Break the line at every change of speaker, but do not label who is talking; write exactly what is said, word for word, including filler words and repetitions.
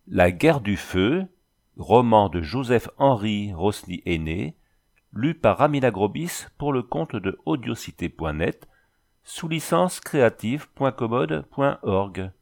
La guerre du feu, roman de Joseph-Henri Rosny Aîné, lu par Ramila Grobis pour le compte de audiocité point net, sous licence creative point commode point org.